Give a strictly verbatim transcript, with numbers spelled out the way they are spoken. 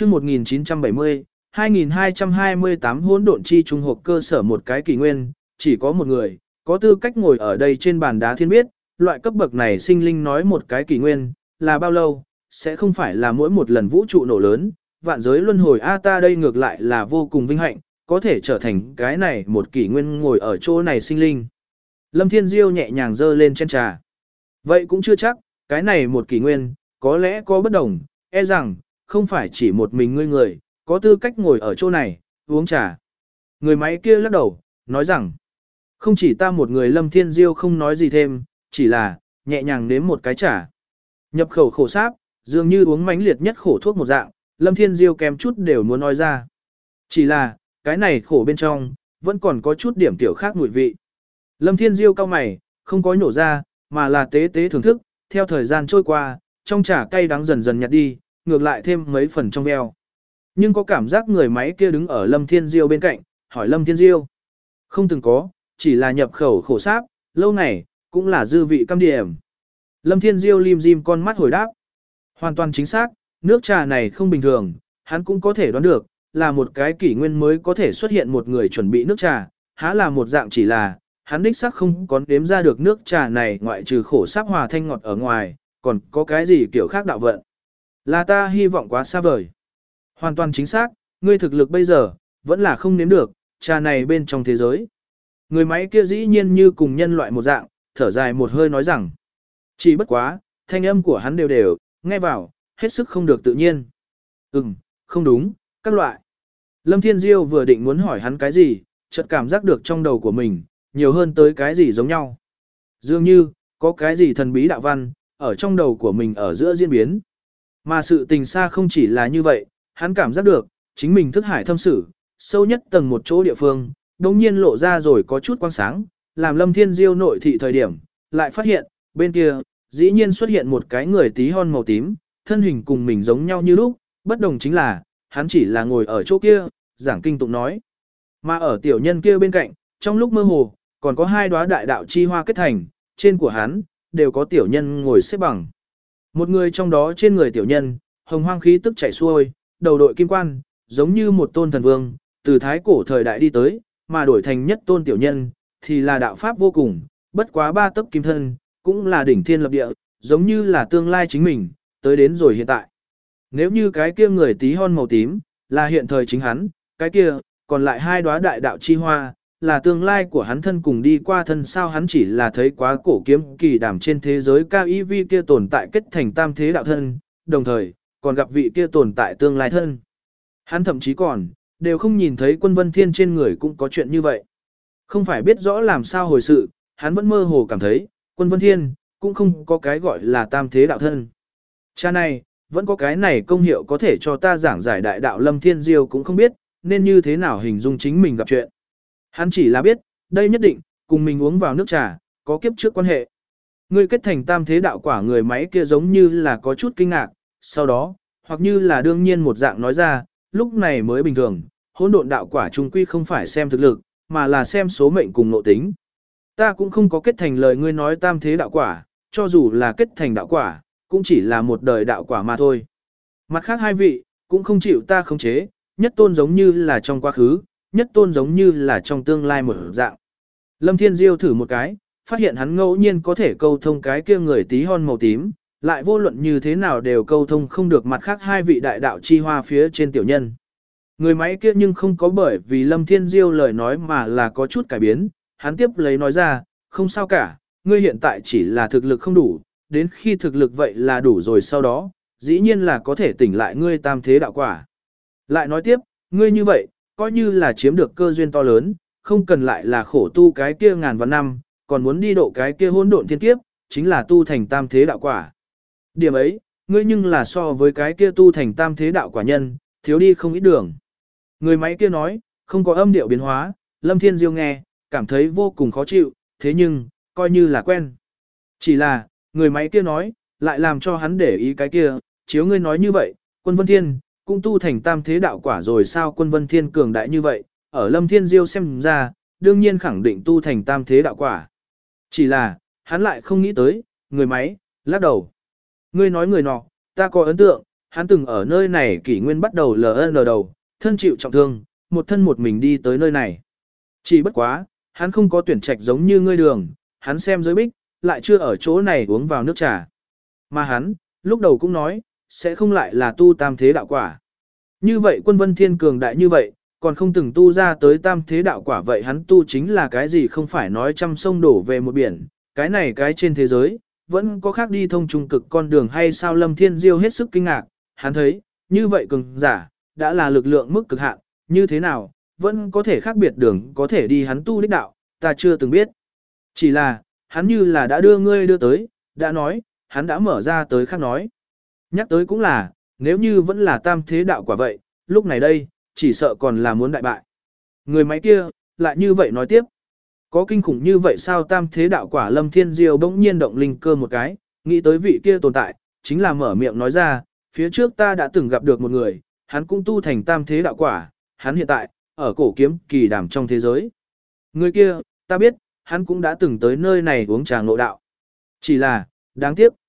Chương một nghìn chín trăm bảy mươi, hai nghìn hai trăm hai mươi tám hỗn độn chi trung hộp cơ sở một cái kỷ nguyên, chỉ có một người, có tư cách ngồi ở đây trên bàn đá thiên biết, loại cấp bậc này sinh linh nói một cái kỷ nguyên, là bao lâu, sẽ không phải là mỗi một lần vũ trụ nổ lớn, vạn giới luân hồi a ta đây ngược lại là vô cùng vinh hạnh, có thể trở thành cái này một kỷ nguyên ngồi ở chỗ này sinh linh. Lâm Thiên Diêu nhẹ nhàng giơ lên chén trà. Vậy cũng chưa chắc, cái này một kỷ nguyên, có lẽ có bất đồng, e rằng, không phải chỉ một mình ngươi người, có tư cách ngồi ở chỗ này, uống trà. Người máy kia lắc đầu, nói rằng, không chỉ ta một người. Lâm Thiên Diêu không nói gì thêm, chỉ là, nhẹ nhàng nếm một cái trà. Nhập khẩu khổ sáp, dường như uống mãnh liệt nhất khổ thuốc một dạng, Lâm Thiên Diêu kém chút đều muốn nói ra. Chỉ là, cái này khổ bên trong, vẫn còn có chút điểm tiểu khác mùi vị. Lâm Thiên Diêu cau mày, không có nhổ ra, mà là tế tế thưởng thức, theo thời gian trôi qua, trong trà cay đắng dần dần nhạt đi, ngược lại thêm mấy phần trong veo. Nhưng có cảm giác người máy kia đứng ở Lâm Thiên Diêu bên cạnh, hỏi Lâm Thiên Diêu. Không từng có, chỉ là nhập khẩu khổ sáp, lâu này, cũng là dư vị cam điểm. Lâm Thiên Diêu lim dim con mắt hồi đáp. Hoàn toàn chính xác, nước trà này không bình thường, hắn cũng có thể đoán được, là một cái kỷ nguyên mới có thể xuất hiện một người chuẩn bị nước trà, há là một dạng chỉ là, hắn đích xác không có đếm ra được nước trà này ngoại trừ khổ sáp hòa thanh ngọt ở ngoài, còn có cái gì kiểu khác đạo vận. Là ta hy vọng quá xa vời. Hoàn toàn chính xác, ngươi thực lực bây giờ, vẫn là không nếm được, trà này bên trong thế giới. Người máy kia dĩ nhiên như cùng nhân loại một dạng, thở dài một hơi nói rằng. Chỉ bất quá, thanh âm của hắn đều đều, nghe vào, hết sức không được tự nhiên. Ừm, không đúng, các loại. Lâm Thiên Diêu vừa định muốn hỏi hắn cái gì, chợt cảm giác được trong đầu của mình, nhiều hơn tới cái gì giống nhau. Dường như, có cái gì thần bí đạo văn, ở trong đầu của mình ở giữa diễn biến. Mà sự tình xa không chỉ là như vậy, hắn cảm giác được, chính mình thức hải thâm sử, sâu nhất tầng một chỗ địa phương, đồng nhiên lộ ra rồi có chút quang sáng, làm Lâm Thiên Diêu nội thị thời điểm, lại phát hiện, bên kia, dĩ nhiên xuất hiện một cái người tí hon màu tím, thân hình cùng mình giống nhau như lúc, bất đồng chính là, hắn chỉ là ngồi ở chỗ kia, giảng kinh tụng nói. Mà ở tiểu nhân kia bên cạnh, trong lúc mơ hồ, còn có hai đóa đại đạo chi hoa kết thành, trên của hắn, đều có tiểu nhân ngồi xếp bằng. Một người trong đó trên người tiểu nhân, hồng hoang khí tức chảy xuôi, đầu đội kim quan, giống như một tôn thần vương, từ thái cổ thời đại đi tới, mà đổi thành nhất tôn tiểu nhân, thì là đạo pháp vô cùng, bất quá ba tấc kim thân, cũng là đỉnh thiên lập địa, giống như là tương lai chính mình, tới đến rồi hiện tại. Nếu như cái kia người tí hon màu tím, là hiện thời chính hắn, cái kia, còn lại hai đóa đại đạo chi hoa, là tương lai của hắn thân cùng đi qua thân sao hắn chỉ là thấy quá cổ kiếm kỳ đàm trên thế giới cao y vi kia tồn tại kết thành tam thế đạo thân, đồng thời, còn gặp vị kia tồn tại tương lai thân. Hắn thậm chí còn, đều không nhìn thấy Quân Vân Thiên trên người cũng có chuyện như vậy. Không phải biết rõ làm sao hồi sự, hắn vẫn mơ hồ cảm thấy, Quân Vân Thiên, cũng không có cái gọi là tam thế đạo thân. Cha này, vẫn có cái này công hiệu có thể cho ta giảng giải đại đạo. Lâm Thiên Diêu cũng không biết, nên như thế nào hình dung chính mình gặp chuyện. Hắn chỉ là biết, đây nhất định, cùng mình uống vào nước trà, có kiếp trước quan hệ. Ngươi kết thành tam thế đạo quả, người máy kia giống như là có chút kinh ngạc, sau đó, hoặc như là đương nhiên một dạng nói ra, lúc này mới bình thường, hỗn độn đạo quả trung quy không phải xem thực lực, mà là xem số mệnh cùng nội tính. Ta cũng không có kết thành lời ngươi nói tam thế đạo quả, cho dù là kết thành đạo quả, cũng chỉ là một đời đạo quả mà thôi. Mặt khác hai vị, cũng không chịu ta khống chế, nhất tôn giống như là trong quá khứ, nhất tôn giống như là trong tương lai một dạng. Lâm Thiên Diêu thử một cái, phát hiện hắn ngẫu nhiên có thể câu thông cái kia người tí hon màu tím, lại vô luận như thế nào đều câu thông không được mặt khác hai vị đại đạo chi hoa phía trên tiểu nhân. Người máy kia nhưng không có bởi vì Lâm Thiên Diêu lời nói mà là có chút cải biến, hắn tiếp lấy nói ra, không sao cả, ngươi hiện tại chỉ là thực lực không đủ, đến khi thực lực vậy là đủ rồi sau đó, dĩ nhiên là có thể tỉnh lại ngươi tam thế đạo quả. Lại nói tiếp, ngươi như vậy, coi như là chiếm được cơ duyên to lớn, không cần lại là khổ tu cái kia ngàn vạn năm, còn muốn đi độ cái kia hỗn độn thiên kiếp, chính là tu thành tam thế đạo quả. Điểm ấy, ngươi nhưng là so với cái kia tu thành tam thế đạo quả nhân, thiếu đi không ít đường. Người máy kia nói, không có âm điệu biến hóa, Lâm Thiên Diêu nghe, cảm thấy vô cùng khó chịu, thế nhưng, coi như là quen. Chỉ là, người máy kia nói, lại làm cho hắn để ý cái kia, chiếu ngươi nói như vậy, Quân Vân Thiên, cũng tu thành tam thế đạo quả rồi sao? Quân Vân Thiên cường đại như vậy, ở Lâm Thiên Diêu xem ra, đương nhiên khẳng định tu thành tam thế đạo quả. Chỉ là, hắn lại không nghĩ tới, người máy, lắc đầu. Ngươi nói người nọ, ta có ấn tượng, Hắn từng ở nơi này kỷ nguyên bắt đầu lờ ân lờ đầu, thân chịu trọng thương, một thân một mình đi tới nơi này. Chỉ bất quá, hắn không có tuyển trạch giống như ngươi đường, hắn xem giới bích, lại chưa ở chỗ này uống vào nước trà. Mà hắn, lúc đầu cũng nói, sẽ không lại là tu tam thế đạo quả. Như vậy quân vân thiên cường đại như vậy, còn không từng tu ra tới tam thế đạo quả vậy hắn tu chính là cái gì không phải nói trăm sông đổ về một biển, cái này cái trên thế giới, vẫn có khác đi thông trung cực con đường hay sao Lâm Thiên Diêu hết sức kinh ngạc, hắn thấy, như vậy cường giả, đã là lực lượng mức cực hạn, như thế nào, vẫn có thể khác biệt đường có thể đi hắn tu đích đạo, ta chưa từng biết. Chỉ là, hắn như là đã đưa ngươi đưa tới, đã nói, hắn đã mở ra tới khác nói. Nhắc tới cũng là, nếu như vẫn là tam thế đạo quả vậy, lúc này đây, chỉ sợ còn là muốn đại bại. Người máy kia, lại như vậy nói tiếp. Có kinh khủng như vậy sao tam thế đạo quả Lâm Thiên Diêu bỗng nhiên động linh cơ một cái, nghĩ tới vị kia tồn tại, chính là mở miệng nói ra, phía trước ta đã từng gặp được một người, hắn cũng tu thành tam thế đạo quả, hắn hiện tại, ở cổ kiếm kỳ đàm trong thế giới. Người kia, ta biết, hắn cũng đã từng tới nơi này uống trà ngộ đạo. Chỉ là, đáng tiếc.